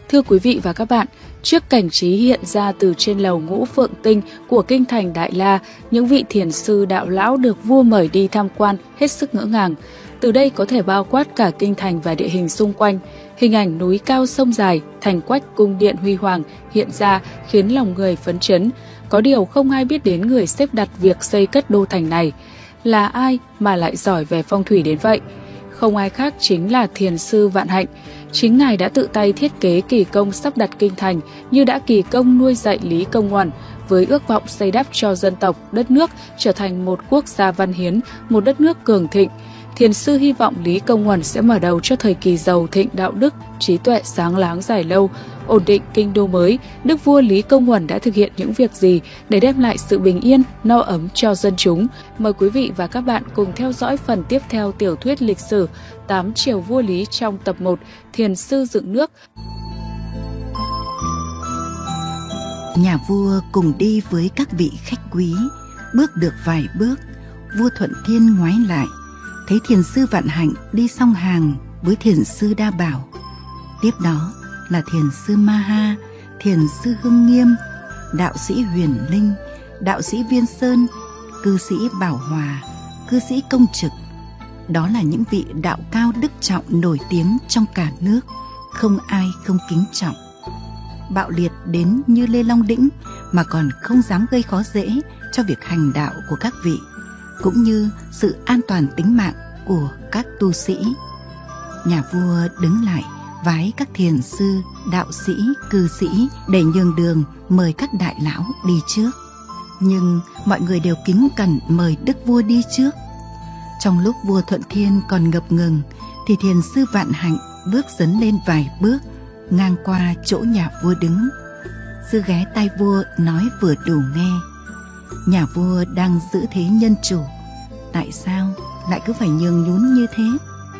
Thưa quý vị và các bạn, trước cảnh trí hiện ra từ trên lầu Ngũ Phượng Tinh của kinh thành Đại La, những vị thiền sư đạo lão được vua mời đi tham quan hết sức ngỡ ngàng. Từ đây có thể bao quát cả kinh thành và địa hình xung quanh. Hình ảnh núi cao sông dài, thành quách cung điện huy hoàng hiện ra khiến lòng người phấn chấn. Có điều không ai biết đến người xếp đặt việc xây cất đô thành này. Là ai mà lại giỏi về phong thủy đến vậy? Không ai khác chính là thiền sư Vạn Hạnh. Chính ngài đã tự tay thiết kế kỳ công sắp đặt kinh thành như đã kỳ công nuôi dạy Lý Công Uẩn, với ước vọng xây đắp cho dân tộc, đất nước trở thành một quốc gia văn hiến, một đất nước cường thịnh. Thiền sư hy vọng Lý Công Uẩn sẽ mở đầu cho thời kỳ giàu thịnh đạo đức, trí tuệ sáng láng dài lâu, ổn định kinh đô mới. Đức vua Lý Công Uẩn đã thực hiện những việc gì để đem lại sự bình yên, no ấm cho dân chúng? Mời quý vị và các bạn cùng theo dõi phần tiếp theo tiểu thuyết lịch sử 8 triều vua Lý trong tập 1 Thiền sư dựng nước. Nhà vua cùng đi với các vị khách quý. Bước được vài bước, vua Thuận Thiên ngoái lại, thấy thiền sư Vạn Hạnh đi song hàng với thiền sư Đa Bảo. Tiếp đó là thiền sư Ma Ha, thiền sư Hưng Nghiêm, đạo sĩ Huyền Linh, đạo sĩ Viên Sơn, cư sĩ Bảo Hòa, cư sĩ Công Trực. Đó là những vị đạo cao đức trọng nổi tiếng trong cả nước, không ai không kính trọng. Bạo liệt đến như Lê Long Đĩnh mà còn không dám gây khó dễ cho việc hành đạo của các vị, cũng như sự an toàn tính mạng của các tu sĩ. Nhà vua đứng lại vái các thiền sư, đạo sĩ, cư sĩ để nhường đường mời các đại lão đi trước. Nhưng mọi người đều kính cẩn mời đức vua đi trước. Trong lúc vua Thuận Thiên còn ngập ngừng thì thiền sư Vạn Hạnh bước dấn lên vài bước, ngang qua chỗ nhà vua đứng. Sư ghé tai vua nói vừa đủ nghe. Nhà vua đang giữ thế nhân chủ, tại sao lại cứ phải nhường nhún như thế?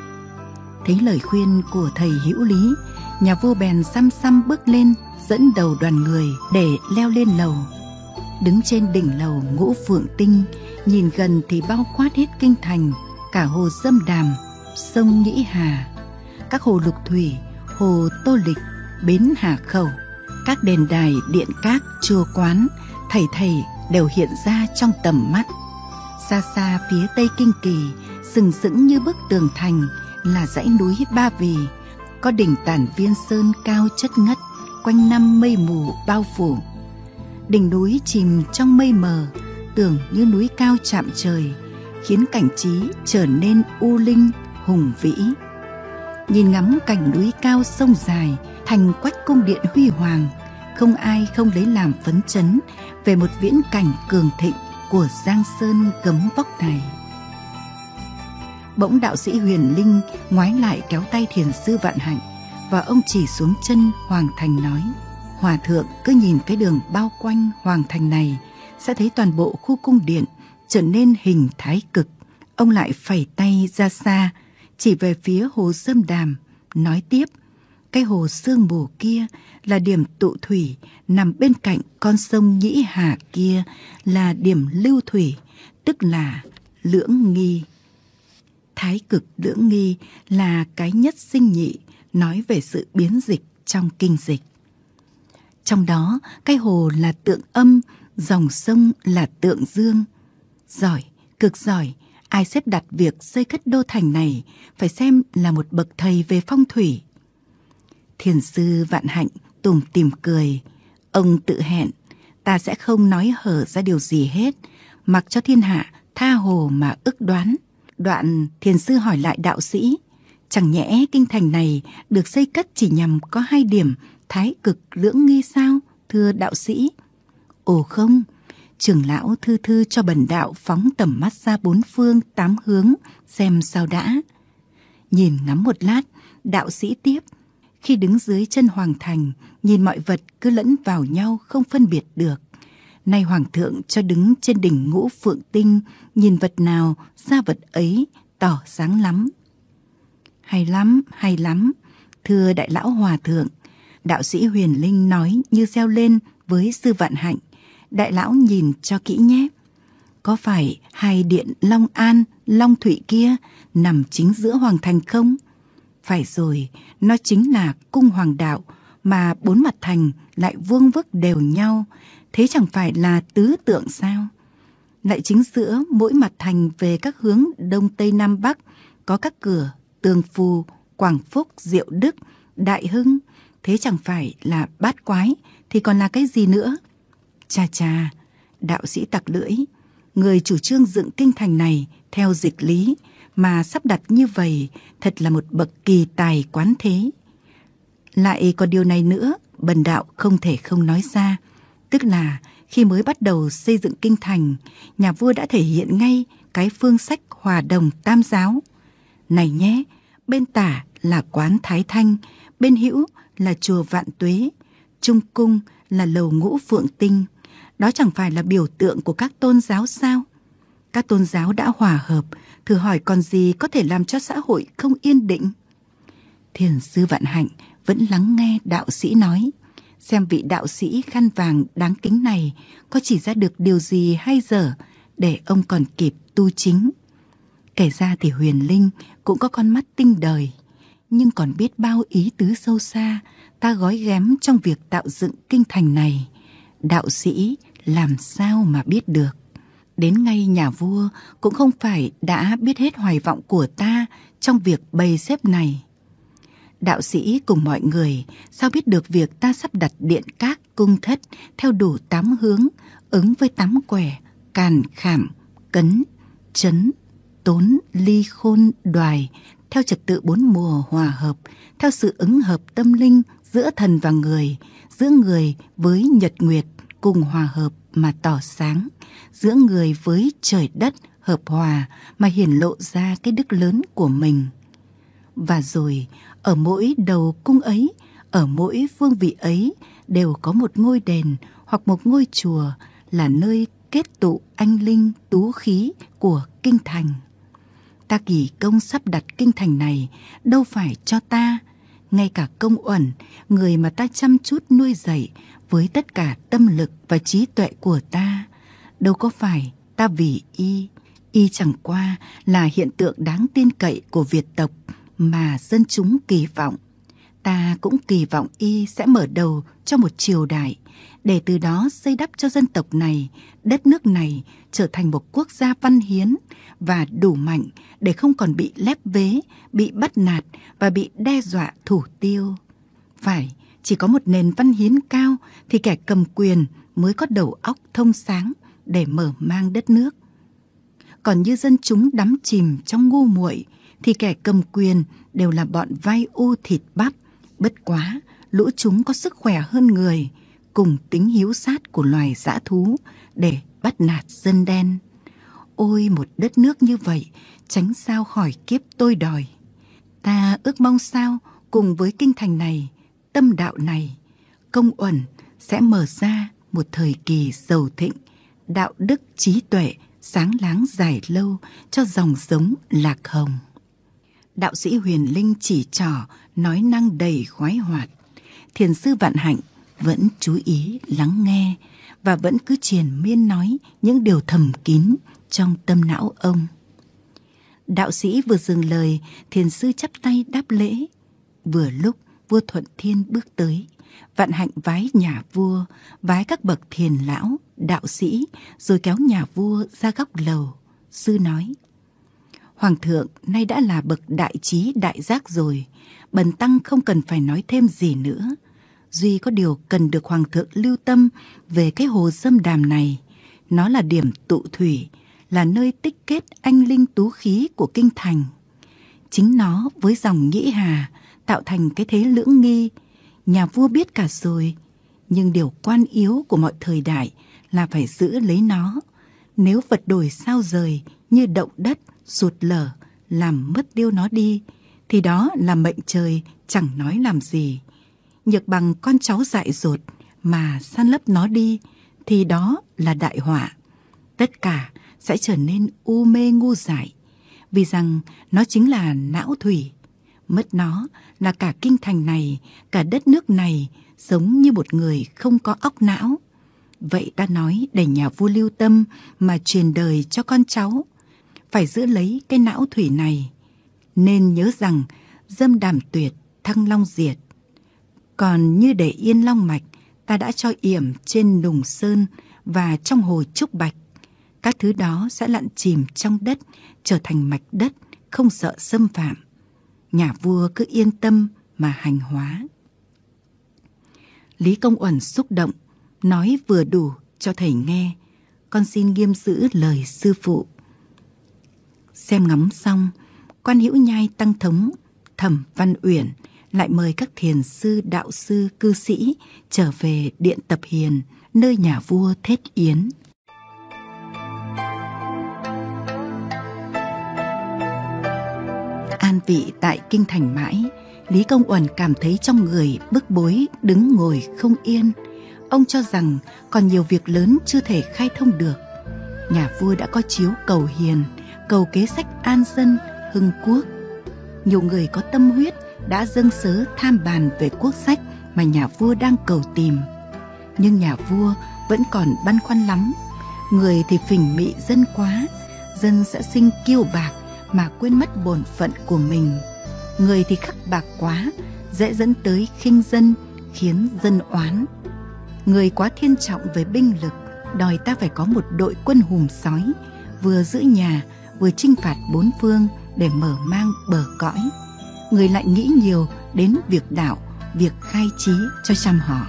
Thấy lời khuyên của thầy hữu lý, nhà vua bèn xăm xăm bước lên, dẫn đầu đoàn người để leo lên lầu. Đứng trên đỉnh lầu Ngũ Phượng Tinh, nhìn gần thì bao quát hết kinh thành, cả hồ Dâm Đàm, sông Nhĩ Hà, các hồ Lục Thủy, hồ Tô Lịch, bến Hà Khẩu, các đền đài, điện các, chùa quán, thảy thảy đều hiện ra trong tầm mắt. Xa xa phía tây kinh kỳ, sừng sững như bức tường thành là dãy núi Ba Vì, có đỉnh Tản Viên Sơn cao chất ngất, quanh năm mây mù bao phủ. Đỉnh núi chìm trong mây mờ, tưởng như núi cao chạm trời, khiến cảnh trí trở nên u linh, hùng vĩ. Nhìn ngắm cảnh núi cao sông dài, thành quách cung điện huy hoàng, không ai không lấy làm phấn chấn về một viễn cảnh cường thịnh của Giang Sơn gấm vóc này. Bỗng đạo sĩ Huyền Linh ngoái lại kéo tay thiền sư Vạn Hạnh, và ông chỉ xuống chân Hoàng Thành nói: Hòa thượng cứ nhìn cái đường bao quanh Hoàng Thành này sẽ thấy toàn bộ khu cung điện trở nên hình thái cực. Ông lại phẩy tay ra xa, chỉ về phía hồ Dâm Đàm, nói tiếp: cái hồ sương mù kia là điểm tụ thủy, nằm bên cạnh con sông Nhĩ Hà kia là điểm lưu thủy, tức là lưỡng nghi. Thái cực lưỡng nghi là cái nhất sinh nhị, nói về sự biến dịch trong kinh dịch. Trong đó, cái hồ là tượng âm, dòng sông là tượng dương. Giỏi, cực giỏi, ai xếp đặt việc xây cất đô thành này phải xem là một bậc thầy về phong thủy. Thiền sư Vạn Hạnh tủm tỉm cười. Ông tự hẹn, ta sẽ không nói hở ra điều gì hết, mặc cho thiên hạ tha hồ mà ức đoán. Đoạn thiền sư hỏi lại đạo sĩ: chẳng nhẽ kinh thành này được xây cất chỉ nhằm có 2 điểm thái cực lưỡng nghi sao, thưa đạo sĩ? Ồ không, trưởng lão thư thư cho bần đạo phóng tầm mắt ra 4 phương 8 hướng xem sao đã. Nhìn ngắm một lát, đạo sĩ tiếp: khi đứng dưới chân Hoàng Thành, nhìn mọi vật cứ lẫn vào nhau không phân biệt được. Nay Hoàng thượng cho đứng trên đỉnh Ngũ Phượng Tinh, nhìn vật nào ra vật ấy, tỏ sáng lắm. Hay lắm, hay lắm, thưa đại lão hòa thượng. Đạo sĩ Huyền Linh nói như reo lên với sư Vạn Hạnh: đại lão nhìn cho kỹ nhé. Có phải 2 điện Long An, Long Thụy kia nằm chính giữa Hoàng Thành không? Phải rồi, nó chính là cung hoàng đạo mà 4 mặt thành lại vuông vức đều nhau, thế chẳng phải là tứ tượng sao? Lại chính giữa mỗi mặt thành về các hướng đông tây nam bắc có các cửa Tường Phù, Quảng Phúc, Diệu Đức, Đại Hưng, thế chẳng phải là bát quái thì còn là cái gì nữa? Chà chà, đạo sĩ tặc lưỡi, người chủ trương dựng kinh thành này theo dịch lý mà sắp đặt như vậy thật là một bậc kỳ tài quán thế. Lại còn điều này nữa, bần đạo không thể không nói ra, tức là khi mới bắt đầu xây dựng kinh thành, nhà vua đã thể hiện ngay cái phương sách hòa đồng tam giáo. Này nhé, bên tả là quán Thái Thanh, bên hữu là chùa Vạn Tuế, trung cung là lầu Ngũ Phượng Tinh. Đó chẳng phải là biểu tượng của các tôn giáo sao? Các tôn giáo đã hòa hợp, thử hỏi còn gì có thể làm cho xã hội không yên định? Thiền sư Vạn Hạnh vẫn lắng nghe đạo sĩ nói, xem vị đạo sĩ khăn vàng đáng kính này có chỉ ra được điều gì hay dở để ông còn kịp tu chính. Kể ra thì Huyền Linh cũng có con mắt tinh đời, nhưng còn biết bao ý tứ sâu xa ta gói ghém trong việc tạo dựng kinh thành này. Đạo sĩ làm sao mà biết được? Đến ngay nhà vua cũng không phải đã biết hết hoài vọng của ta trong việc bày xếp này. Đạo sĩ cùng mọi người sao biết được việc ta sắp đặt điện các cung thất theo đủ 8 hướng, ứng với 8 quẻ, càn, khảm, cấn, chấn, tốn, ly, khôn, đoài, theo trật tự 4 mùa hòa hợp, theo sự ứng hợp tâm linh giữa thần và người, giữa người với nhật nguyệt cùng hòa hợp mà tỏ sáng, giữa người với trời đất hợp hòa mà hiển lộ ra cái đức lớn của mình. Và rồi ở mỗi đầu cung ấy, ở mỗi phương vị ấy đều có một ngôi đền hoặc một ngôi chùa là nơi kết tụ anh linh tú khí của kinh thành. Ta kỳ công sắp đặt kinh thành này đâu phải cho ta, ngay cả Công Uẩn, người mà ta chăm chút nuôi dạy với tất cả tâm lực và trí tuệ của ta, đâu có phải ta vì y chẳng qua là hiện tượng đáng tin cậy của Việt tộc mà dân chúng kỳ vọng. Ta cũng kỳ vọng y sẽ mở đầu cho một triều đại, để từ đó xây đắp cho dân tộc này, đất nước này trở thành một quốc gia văn hiến và đủ mạnh để không còn bị lép vế, bị bắt nạt và bị đe dọa thủ tiêu. Phải, chỉ có một nền văn hiến cao thì kẻ cầm quyền mới có đầu óc thông sáng để mở mang đất nước. Còn như dân chúng đắm chìm trong ngu muội thì kẻ cầm quyền đều là bọn vai u thịt bắp. Bất quá, lũ chúng có sức khỏe hơn người, cùng tính hiếu sát của loài dã thú để bắt nạt dân đen. Ôi, một đất nước như vậy, tránh sao khỏi kiếp tôi đòi. Ta ước mong sao cùng với kinh thành này, tâm đạo này, Công Uẩn sẽ mở ra một thời kỳ giàu thịnh, đạo đức trí tuệ sáng láng dài lâu cho dòng giống Lạc Hồng. Đạo sĩ Huyền Linh chỉ trỏ, nói năng đầy khoái hoạt. Thiền sư Vạn Hạnh vẫn chú ý lắng nghe và vẫn cứ triền miên nói những điều thầm kín trong tâm não ông. Đạo sĩ vừa dừng lời, thiền sư chắp tay đáp lễ. Vừa lúc vua Thuận Thiên bước tới, Vạn Hạnh vái nhà vua, vái các bậc thiền lão, đạo sĩ, rồi kéo nhà vua ra góc lầu. Sư nói: Hoàng thượng nay đã là bậc đại trí đại giác rồi, bần tăng không cần phải nói thêm gì nữa. Duy có điều cần được Hoàng thượng lưu tâm về cái hồ Dâm Đàm này. Nó là điểm tụ thủy, là nơi tích kết anh linh tú khí của kinh thành. Chính nó với dòng Nhĩ Hà tạo thành cái thế lưỡng nghi. Nhà vua biết cả rồi, nhưng điều quan yếu của mọi thời đại là phải giữ lấy nó. Nếu vật đổi sao rời như động đất, sụt lở, làm mất tiêu nó đi, thì đó là mệnh trời chẳng nói làm gì. Nhược bằng con cháu dại dột mà san lấp nó đi, thì đó là đại họa. Tất cả sẽ trở nên u mê ngu dại, vì rằng nó chính là não thủy. Mất nó là cả kinh thành này, cả đất nước này giống như một người không có óc não. Vậy ta nói để nhà vua lưu tâm mà truyền đời cho con cháu, phải giữ lấy cái não thủy này. Nên nhớ rằng Dâm Đàm tuyệt, Thăng Long diệt. Còn như để yên long mạch, ta đã cho yểm trên Nùng Sơn và trong hồ Trúc Bạch. Các thứ đó sẽ lặn chìm trong đất, trở thành mạch đất, không sợ xâm phạm. Nhà vua cứ yên tâm mà hành hóa. Lý Công Uẩn xúc động, nói vừa đủ cho thầy nghe. Con xin nghiêm giữ lời sư phụ. Xem ngắm xong, Quan Hữu Nhai Tăng Thống, Thẩm Văn Uyển lại mời các thiền sư, đạo sư, cư sĩ trở về điện Tập Hiền, nơi nhà vua thết yến. An vị tại kinh thành mãi, Lý Công Uẩn cảm thấy trong người bức bối, đứng ngồi không yên. Ông cho rằng còn nhiều việc lớn chưa thể khai thông được. Nhà vua đã có chiếu cầu hiền, cầu kế sách an dân, hưng quốc. Nhiều người có tâm huyết đã dâng sớ tham bàn về quốc sách mà nhà vua đang cầu tìm. Nhưng nhà vua vẫn còn băn khoăn lắm. Người thì phỉnh mị dân quá, dân sẽ sinh kiêu bạc mà quên mất bổn phận của mình. Người thì khắc bạc quá, dễ dẫn tới khinh dân, khiến dân oán. Người quá thiên trọng về binh lực, đòi ta phải có một đội quân hùm sói, vừa giữ nhà, vừa chinh phạt bốn phương để mở mang bờ cõi. Người lại nghĩ nhiều đến việc đạo, việc khai trí cho trăm họ.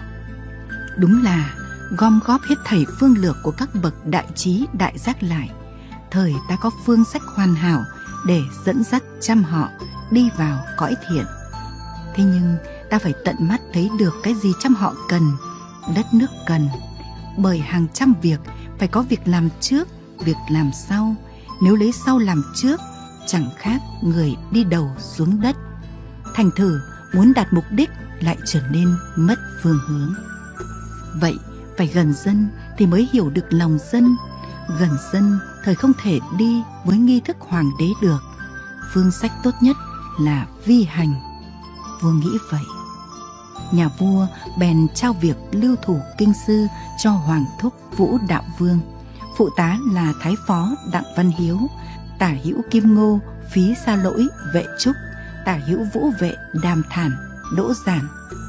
Đúng là gom góp hết thảy phương lược của các bậc đại trí đại giác lại. Thời ta có phương sách hoàn hảo để dẫn dắt trăm họ đi vào cõi thiện. Thế nhưng ta phải tận mắt thấy được cái gì trăm họ cần, đất nước cần. Bởi hàng trăm việc phải có việc làm trước, việc làm sau. Nếu lấy sau làm trước, chẳng khác người đi đầu xuống đất. Thành thử muốn đạt mục đích lại trở nên mất phương hướng. Vậy phải gần dân thì mới hiểu được lòng dân. Gần dân thời không thể đi với nghi thức hoàng đế được. Phương sách tốt nhất là vi hành. Vua nghĩ vậy. Nhà vua bèn trao việc lưu thủ kinh sư cho hoàng thúc Vũ Đạo Vương, phụ tá là thái phó Đặng Văn Hiếu, tả hữu Kim Ngô, phí Sa Lỗi, vệ Trúc, tả hữu Vũ Vệ Đàm Thản, Đỗ Giản.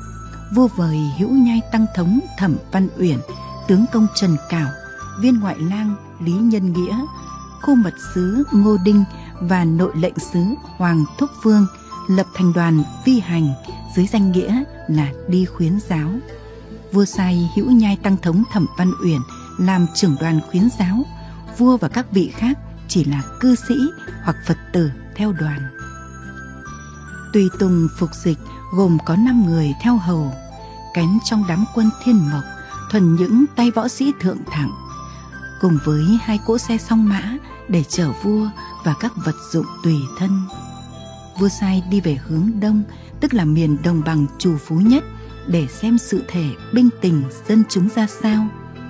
Vua vời Hữu Nhai Tăng Thống Thẩm Văn Uyển, tướng công Trần Cảo, viên ngoại lang Lý Nhân Nghĩa, khu mật sứ Ngô Đinh và nội lệnh sứ Hoàng Thúc Vương lập thành đoàn vi hành dưới danh nghĩa là đi khuyến giáo. Vua sai Hữu Nhai Tăng Thống Thẩm Văn Uyển làm trưởng đoàn khuyến giáo. Vua và các vị khác chỉ là cư sĩ hoặc Phật tử theo đoàn. Tùy tùng phục dịch gồm có 5 người theo hầu, kén trong đám quân Thiên Mộc, thuần những tay võ sĩ thượng thẳng, cùng với 2 cỗ xe song mã để chở vua và các vật dụng tùy thân. Vua sai đi về hướng đông, tức là miền đồng bằng trù phú nhất, để xem sự thể binh tình dân chúng ra sao.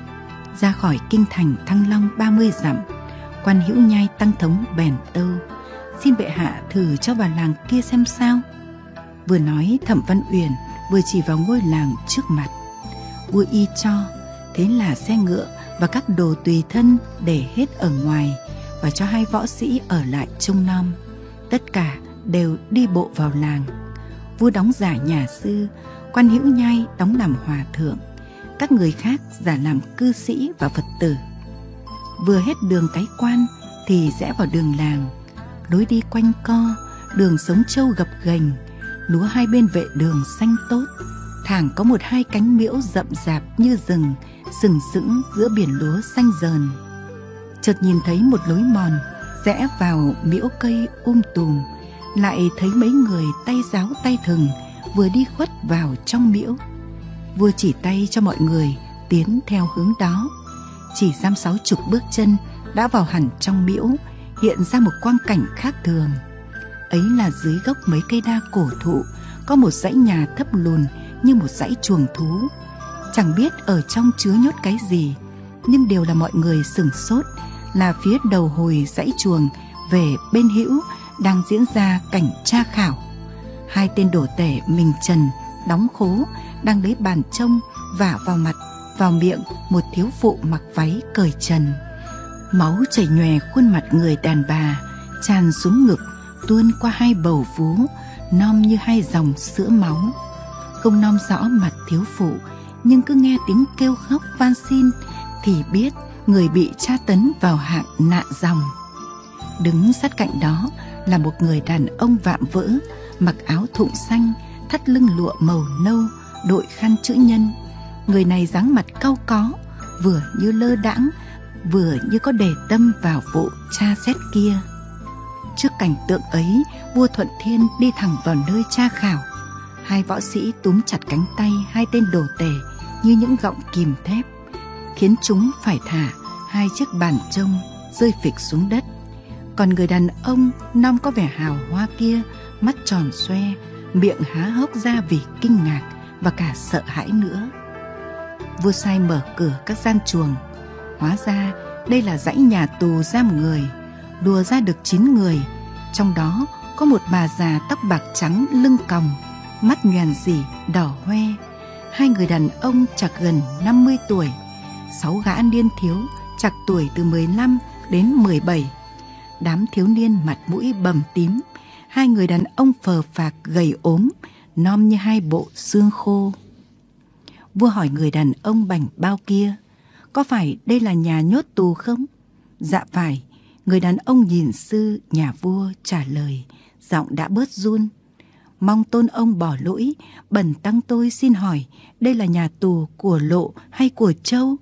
Ra khỏi kinh thành Thăng Long 30 dặm, Quan Hữu Nhai Tăng Thống bèn tâu: xin bệ hạ thử cho vào làng kia xem sao. Vừa nói Thẩm Văn Uyển vừa chỉ vào ngôi làng trước mặt. Vua y cho, thế là xe ngựa và các đồ tùy thân để hết ở ngoài, và cho 2 võ sĩ ở lại trông nom. Tất cả đều đi bộ vào làng. Vua đóng giả nhà sư, Quan Hữu Nhai đóng làm hòa thượng, các người khác giả làm cư sĩ và Phật tử. Vừa hết đường cái quan thì rẽ vào đường làng. Lối đi quanh co, đường sống trâu gập ghềnh, lúa hai bên vệ đường xanh tốt. Thẳng có 1-2 cánh miễu rậm rạp như rừng, sừng sững giữa biển lúa xanh dờn. Chợt nhìn thấy một lối mòn rẽ vào miễu cây tùm, lại thấy mấy người tay giáo tay thừng vừa đi khuất vào trong miễu. Vua chỉ tay cho mọi người tiến theo hướng đó. Chỉ 60 bước chân đã vào hẳn trong miễu, hiện ra một quang cảnh khác thường. Ấy là dưới gốc mấy cây đa cổ thụ có một dãy nhà thấp lùn như một dãy chuồng thú. Chẳng biết ở trong chứa nhốt cái gì, nhưng đều là mọi người sửng sốt, là phía đầu hồi dãy chuồng về bên hữu đang diễn ra cảnh tra khảo. 2 tên đổ tể mình trần, đóng khố, đang lấy bàn trông vả vào mặt, vào miệng một thiếu phụ mặc váy cởi trần. Máu chảy nhòe khuôn mặt người đàn bà, tràn xuống ngực, tuôn qua 2 bầu vú, non như 2 dòng sữa máu. không nom rõ mặt thiếu phụ, nhưng cứ nghe tiếng kêu khóc van xin thì biết người bị tra tấn vào hạng nạn dòng. Đứng sát cạnh đó là một người đàn ông vạm vỡ, mặc áo thụng xanh, thắt lưng lụa màu nâu, đội khăn chữ nhân. Người này dáng mặt cau có, vừa như lơ đãng, vừa như có để tâm vào vụ tra xét kia. Trước cảnh tượng ấy, vua Thuận Thiên đi thẳng vào nơi tra khảo. Hai võ sĩ túm chặt cánh tay hai tên đồ tể như những gọng kìm thép, khiến chúng phải thả hai chiếc bàn trông rơi phịch xuống đất. Còn người đàn ông non có vẻ hào hoa kia, mắt tròn xoe, miệng há hốc ra vì kinh ngạc và cả sợ hãi nữa. Vua sai mở cửa các gian chuồng. Hóa ra đây là dãy nhà tù giam người, đùa ra được 9 người. Trong đó có một bà già tóc bạc trắng lưng còng, mắt nhoèn rỉ đỏ hoe, hai người đàn ông chạc gần 50 tuổi, 6 gã niên thiếu chạc tuổi từ 15 đến 17. Đám thiếu niên mặt mũi bầm tím, hai người đàn ông phờ phạc gầy ốm, nom như hai bộ xương khô. Vua hỏi người đàn ông bảnh bao kia, có phải đây là nhà nhốt tù không? Dạ phải. Người đàn ông nhìn sư nhà vua trả lời, giọng đã bớt run. Mong tôn ông bỏ lỗi, bần tăng tôi xin hỏi, đây là nhà tù của Lộ hay của Châu?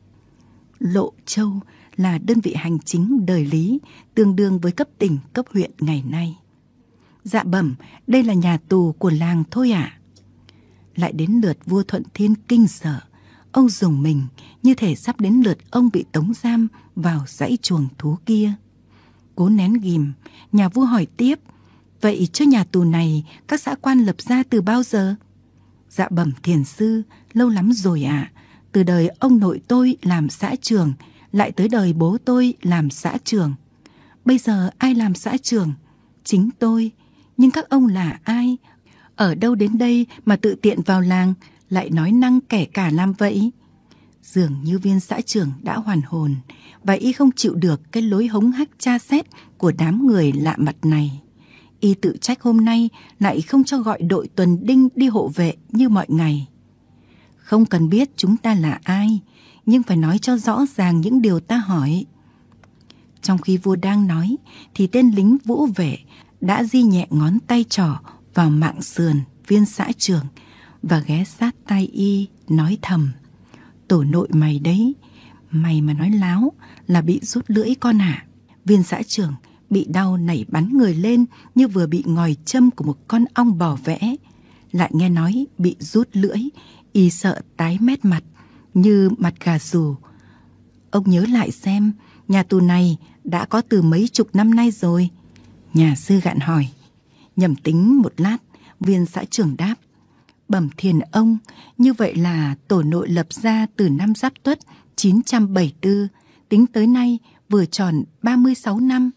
Lộ Châu là đơn vị hành chính đời Lý, tương đương với cấp tỉnh, cấp huyện ngày nay. Dạ bẩm, đây là nhà tù của làng thôi ạ. Lại đến lượt vua Thuận Thiên kinh sợ. Ông rùng mình như thể sắp đến lượt ông bị tống giam vào dãy chuồng thú kia. Cố nén ghìm, nhà vua hỏi tiếp, vậy cho nhà tù này các xã quan lập ra từ bao giờ? Dạ bẩm thiền sư, lâu lắm rồi ạ. Từ đời ông nội tôi làm xã trưởng, lại tới đời bố tôi làm xã trưởng. Bây giờ ai làm xã trưởng? Chính tôi. Nhưng các ông là ai? Ở đâu đến đây mà tự tiện vào làng, lại nói năng kẻ cả làm vậy? Dường như viên xã trưởng đã hoàn hồn, và y không chịu được cái lối hống hách tra xét của đám người lạ mặt này. Y tự trách hôm nay lại không cho gọi đội tuần đinh đi hộ vệ như mọi ngày. Không cần biết chúng ta là ai, nhưng phải nói cho rõ ràng những điều ta hỏi. Trong khi vua đang nói, thì tên lính vũ vệ đã di nhẹ ngón tay trỏ vào mạng sườn viên xã trưởng và ghé sát tai y nói thầm, tổ nội mày đấy, mày mà nói láo là bị rút lưỡi con ạ. Viên xã trưởng bị đau nảy bắn người lên như vừa bị ngòi châm của một con ong bò vẽ. Lại nghe nói bị rút lưỡi, y sợ tái mét mặt như mặt gà rù. Ông nhớ lại xem, nhà tù này đã có từ mấy chục năm nay rồi. Nhà sư gạn hỏi. Nhẩm tính một lát, viên xã trưởng đáp, bẩm thiền ông, như vậy là tổ nội lập ra từ năm Giáp Tuất 974, tính tới nay vừa tròn 36 năm.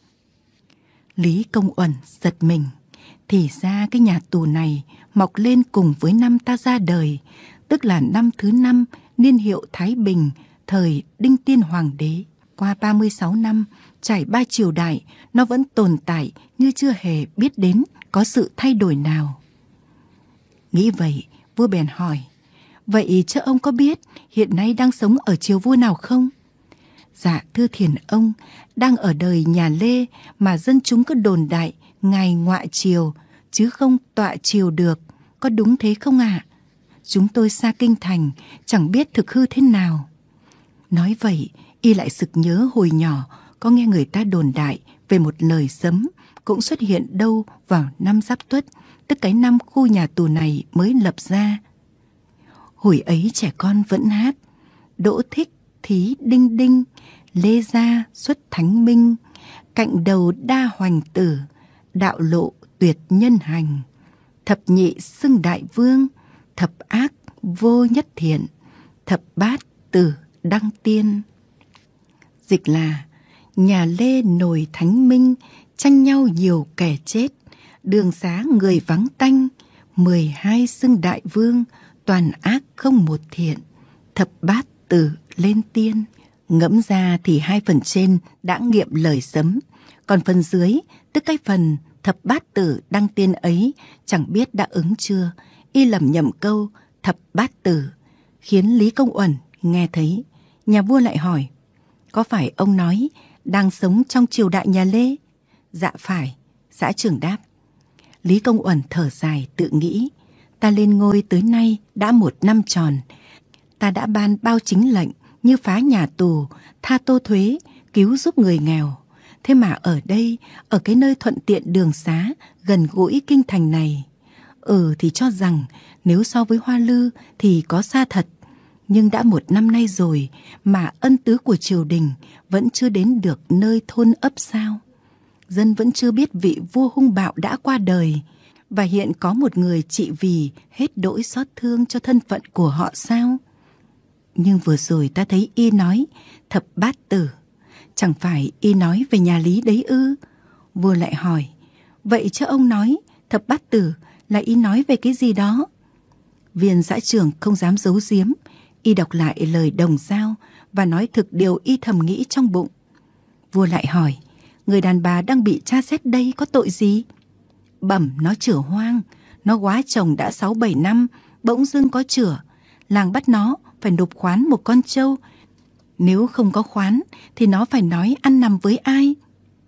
Lý Công Uẩn giật mình. Thì ra cái nhà tù này mọc lên cùng với năm ta ra đời, tức là năm thứ 5 niên hiệu Thái Bình, thời Đinh Tiên Hoàng đế. Qua 36 năm, trải 3 triều đại, nó vẫn tồn tại như chưa hề biết đến có sự thay đổi nào. Nghĩ vậy, vua bèn hỏi, vậy chứ ông có biết hiện nay đang sống ở triều vua nào không? Dạ thưa thiền ông, đang ở đời nhà Lê mà dân chúng cứ đồn đại ngài ngoại triều, chứ không tọa triều được, có đúng thế không ạ? Chúng tôi xa kinh thành, chẳng biết thực hư thế nào. Nói vậy, y lại sực nhớ hồi nhỏ có nghe người ta đồn đại về một lời sấm cũng xuất hiện đâu vào năm Giáp Tuất, tức cái năm khu nhà tù này mới lập ra. Hồi ấy trẻ con vẫn hát, Đỗ Thích thí đinh đinh, Lê gia xuất thánh minh, cạnh đầu đa hoành tử, đạo lộ tuyệt nhân hành, thập nhị xưng đại vương, thập ác vô nhất thiện, thập bát tử đăng tiên. Dịch là, nhà Lê nổi thánh minh, tranh nhau nhiều kẻ chết, đường xá người vắng tanh, 12 xưng đại vương, toàn ác không một thiện, thập bát tử lên tiên. Ngẫm ra thì 2 phần trên đã nghiệm lời sấm, còn phần dưới, tức cái phần thập bát tử đăng tiên ấy, chẳng biết đã ứng chưa, y lẩm nhẩm câu thập bát tử, khiến Lý Công Uẩn nghe thấy. Nhà vua lại hỏi, có phải ông nói đang sống trong triều đại nhà Lê? Dạ phải, xã trưởng đáp. Lý Công Uẩn thở dài tự nghĩ, ta lên ngôi tới nay đã 1 năm tròn. Ta đã ban bao chính lệnh như phá nhà tù, tha tô thuế, cứu giúp người nghèo. Thế mà ở đây, ở cái nơi thuận tiện đường xá, gần gũi kinh thành này, thì cho rằng nếu so với Hoa Lư thì có xa thật. Nhưng đã 1 năm nay rồi mà ân tứ của triều đình vẫn chưa đến được nơi thôn ấp sao? Dân vẫn chưa biết vị vua hung bạo đã qua đời, và hiện có một người trị vì hết đỗi xót thương cho thân phận của họ sao? Nhưng vừa rồi ta thấy y nói thập bát tử, chẳng phải y nói về nhà Lý đấy ư? Vua lại hỏi, vậy chứ ông nói thập bát tử là y nói về cái gì đó? Viên dã trưởng không dám giấu giếm, y đọc lại lời đồng dao và nói thực điều y thầm nghĩ trong bụng. Vua lại hỏi, người đàn bà đang bị tra xét đây có tội gì? Bẩm nó chửa hoang, nó góa chồng đã 6-7 năm, bỗng dưng có chửa. Làng bắt nó phải nộp khoán một con trâu. Nếu không có khoán thì nó phải nói ăn nằm với ai?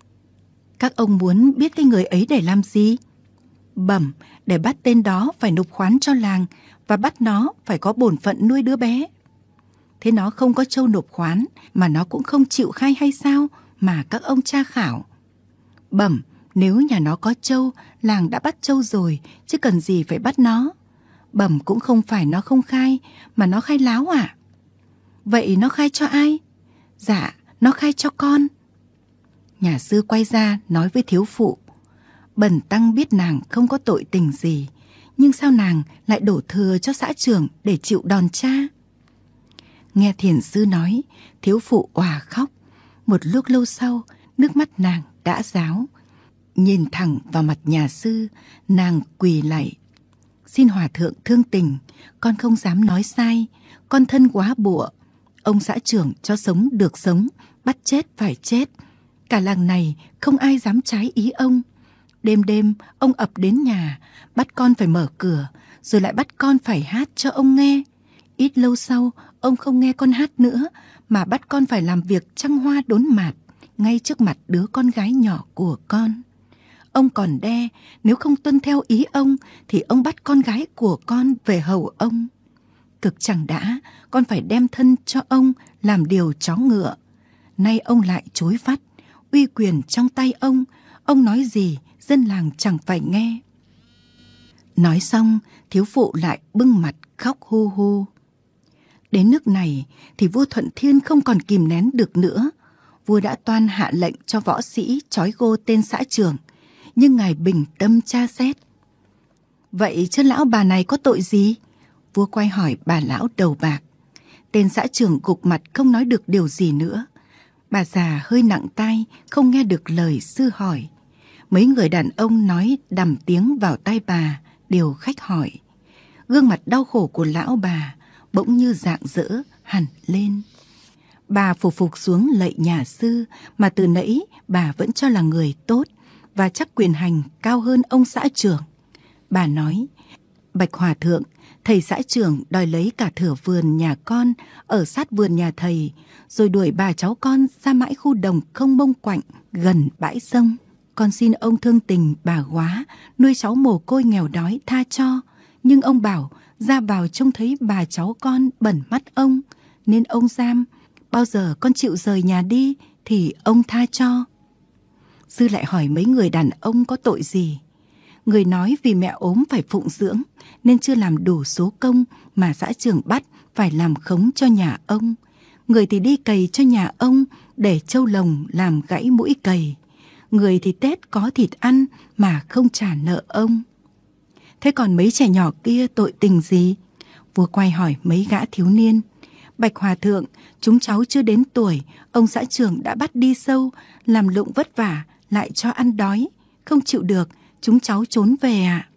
Các ông muốn biết cái người ấy để làm gì? Bẩm, để bắt tên đó phải nộp khoán cho làng, và bắt nó phải có bổn phận nuôi đứa bé. Thế nó không có trâu nộp khoán mà nó cũng không chịu khai hay sao mà các ông tra khảo? Bẩm, nếu nhà nó có trâu, làng đã bắt trâu rồi, chứ cần gì phải bắt nó. Bẩm, cũng không phải nó không khai, mà nó khai láo à? Vậy nó khai cho ai? Dạ, nó khai cho con. Nhà sư quay ra nói với thiếu phụ, bần tăng biết nàng không có tội tình gì, nhưng sao nàng lại đổ thừa cho xã trưởng để chịu đòn tra? Nghe thiền sư nói, thiếu phụ òa khóc. Một lúc lâu sau, nước mắt nàng đã ráo. Nhìn thẳng vào mặt nhà sư, nàng quỳ lạy. Xin hòa thượng thương tình, con không dám nói sai, con thân quá bụa. Ông xã trưởng cho sống được sống, bắt chết phải chết. Cả làng này không ai dám trái ý ông. Đêm đêm ông ập đến nhà, bắt con phải mở cửa, rồi lại bắt con phải hát cho ông nghe. Ít lâu sau, ông không nghe con hát nữa, mà bắt con phải làm việc trăng hoa đốn mạt, ngay trước mặt đứa con gái nhỏ của con. Ông còn đe, nếu không tuân theo ý ông, thì ông bắt con gái của con về hầu ông. Cực chẳng đã, con phải đem thân cho ông làm điều chó ngựa. Nay ông lại chối vắt, uy quyền trong tay ông nói gì dân làng chẳng phải nghe. Nói xong, thiếu phụ lại bưng mặt khóc hu hu. Đến nước này thì vua Thuận Thiên không còn kìm nén được nữa. Vua đã toan hạ lệnh cho võ sĩ trói gô tên xã trưởng, nhưng ngài bình tâm tra xét. Vậy chứ lão bà này có tội gì? Vua quay hỏi bà lão đầu bạc. Tên xã trưởng gục mặt không nói được điều gì nữa. Bà già hơi nặng tai, không nghe được lời sư hỏi. Mấy người đàn ông nói đằm tiếng vào tai bà, đều khách hỏi. Gương mặt đau khổ của lão bà bỗng như rạng rỡ hẳn lên. Bà phủ phục xuống lạy nhà sư, mà từ nãy bà vẫn cho là người tốt và chắc quyền hành cao hơn ông xã trưởng. Bà nói, bạch hòa thượng, thầy xã trưởng đòi lấy cả thửa vườn nhà con ở sát vườn nhà thầy, rồi đuổi bà cháu con ra mãi khu đồng không mông quạnh gần bãi sông. Con xin ông thương tình bà góa nuôi cháu mồ côi nghèo đói tha cho, nhưng ông bảo ra vào trông thấy bà cháu con bẩn mắt ông, nên ông giam. Bao giờ con chịu rời nhà đi thì ông tha cho. Sư lại hỏi mấy người đàn ông có tội gì. Người nói vì mẹ ốm phải phụng dưỡng nên chưa làm đủ số công mà xã trưởng bắt phải làm khống cho nhà ông. Người thì đi cày cho nhà ông để trâu lồng làm gãy mũi cày. Người thì Tết có thịt ăn mà không trả nợ ông. Thế còn mấy trẻ nhỏ kia tội tình gì? Vua quay hỏi mấy gã thiếu niên. Bạch hòa thượng, chúng cháu chưa đến tuổi, ông xã trưởng đã bắt đi sâu, làm lụng vất vả, lại cho ăn đói. Không chịu được, chúng cháu trốn về ạ.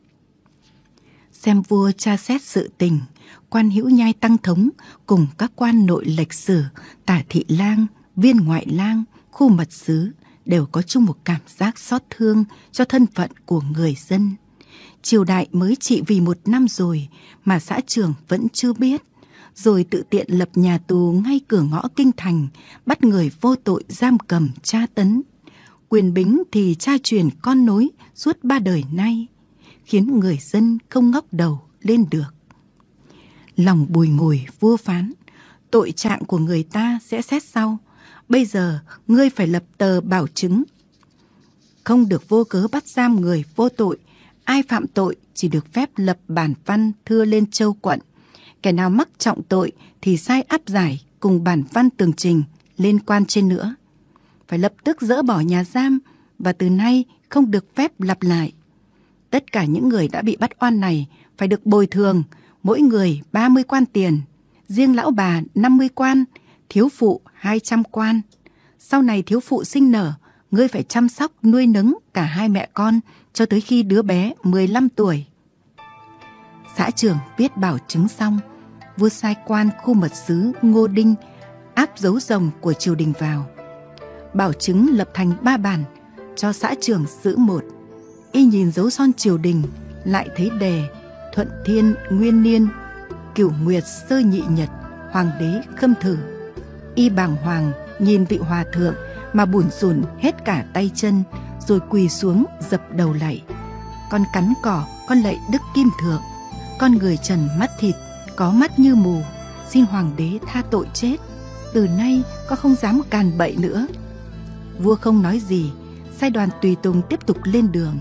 Xem vua tra xét sự tình, quan hữu nhai tăng thống cùng các quan nội lịch sử, tả thị lang, viên ngoại lang, khu mật sứ đều có chung một cảm giác xót thương cho thân phận của người dân. triều đại mới trị vì 1 năm rồi mà xã trưởng vẫn chưa biết, rồi tự tiện lập nhà tù ngay cửa ngõ kinh thành, bắt người vô tội giam cầm tra tấn. Quyền bính thì cha truyền con nối suốt 3 đời nay, khiến người dân không ngóc đầu lên được. Lòng bùi ngùi vua phán, tội trạng của người ta sẽ xét sau. Bây giờ ngươi phải lập tờ bảo chứng, không được vô cớ bắt giam người vô tội. Ai phạm tội chỉ được phép lập bản văn thưa lên châu quận. Kẻ nào mắc trọng tội thì sai áp giải cùng bản văn tường trình lên quan trên nữa. Phải lập tức dỡ bỏ nhà giam và từ nay không được phép lặp lại. Tất cả những người đã bị bắt oan này phải được bồi thường, mỗi người 30 quan tiền, riêng lão bà 50 quan, thiếu phụ 200 quan. Sau này thiếu phụ sinh nở, ngươi phải chăm sóc nuôi nấng cả 2 mẹ con cho tới khi đứa bé 15 tuổi. Xã trưởng viết bảo chứng xong, vua sai quan khu mật sứ Ngô Đinh áp dấu rồng của triều đình vào. Bảo chứng lập thành 3 bản, cho xã trưởng giữ 1. Y nhìn dấu son triều đình, lại thấy đề Thuận Thiên Nguyên Niên, Cửu Nguyệt Sơ Nhị Nhật, Hoàng đế Khâm Thử. Y bàng hoàng nhìn vị hòa thượng mà bủn rủn hết cả tay chân, rồi quỳ xuống dập đầu lạy. Con cắn cỏ, con lạy Đức Kim Thượng. Con người trần mắt thịt, có mắt như mù, xin hoàng đế tha tội chết. Từ nay con không dám càn bậy nữa. Vua không nói gì, sai đoàn tùy tùng tiếp tục lên đường.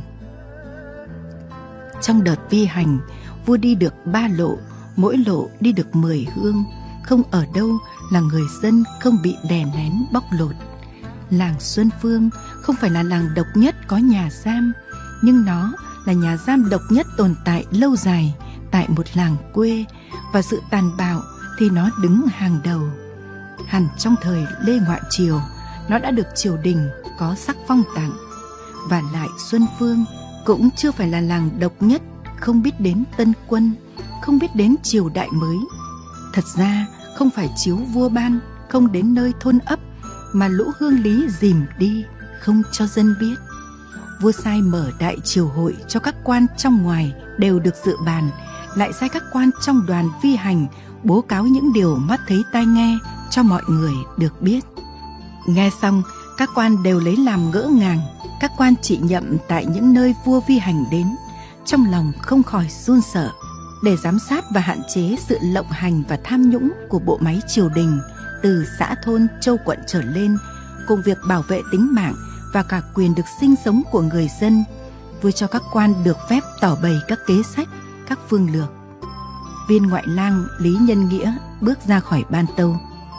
Trong đợt vi hành, vua đi được 3 lộ, mỗi lộ đi được 10 hương. Không ở đâu là người dân không bị đè nén bóc lột. Làng Xuân Phương không phải là làng độc nhất có nhà giam, nhưng nó là nhà giam độc nhất tồn tại lâu dài tại một làng quê, và sự tàn bạo thì nó đứng hàng đầu. Hẳn trong thời Lê Ngoại Triều, nó đã được triều đình có sắc phong tặng. Và lại Xuân Phương cũng chưa phải là làng độc nhất không biết đến tân quân, không biết đến triều đại mới. Thật ra không phải chiếu vua ban không đến nơi thôn ấp, mà lũ hương lý dìm đi không cho dân biết. Vua sai mở đại triều hội cho các quan trong ngoài đều được dự bàn, lại sai các quan trong đoàn vi hành bố cáo những điều mắt thấy tai nghe cho mọi người được biết. Nghe xong, các quan đều lấy làm ngỡ ngàng. Các quan trị nhậm tại những nơi vua vi hành đến, trong lòng không khỏi run sợ. Để giám sát và hạn chế sự lộng hành và tham nhũng của bộ máy triều đình từ xã thôn châu quận trở lên, cùng việc bảo vệ tính mạng và cả quyền được sinh sống của người dân, vua cho các quan được phép tỏ bày các kế sách, các phương lược. Viên ngoại lang Lý Nhân Nghĩa bước ra khỏi ban tâu.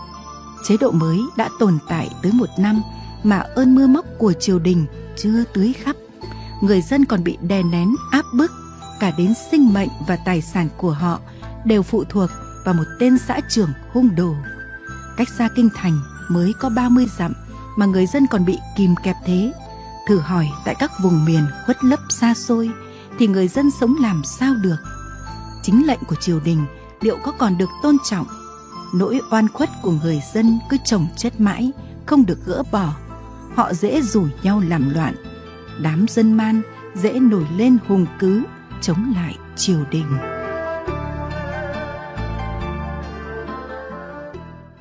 Chế độ mới đã tồn tại tới 1 năm mà ơn mưa móc của triều đình chưa tưới khắp. Người dân còn bị đè nén áp bức, cả đến sinh mệnh và tài sản của họ đều phụ thuộc vào một tên xã trưởng hung đồ. Cách xa kinh thành mới có 30 dặm mà người dân còn bị kìm kẹp thế. Thử hỏi tại các vùng miền khuất lấp xa xôi thì người dân sống làm sao được? Chính lệnh của triều đình liệu có còn được tôn trọng? Nỗi oan khuất của người dân cứ chồng chất mãi, không được gỡ bỏ. Họ dễ rủ nhau làm loạn. Đám dân man dễ nổi lên hùng cứ chống lại triều đình.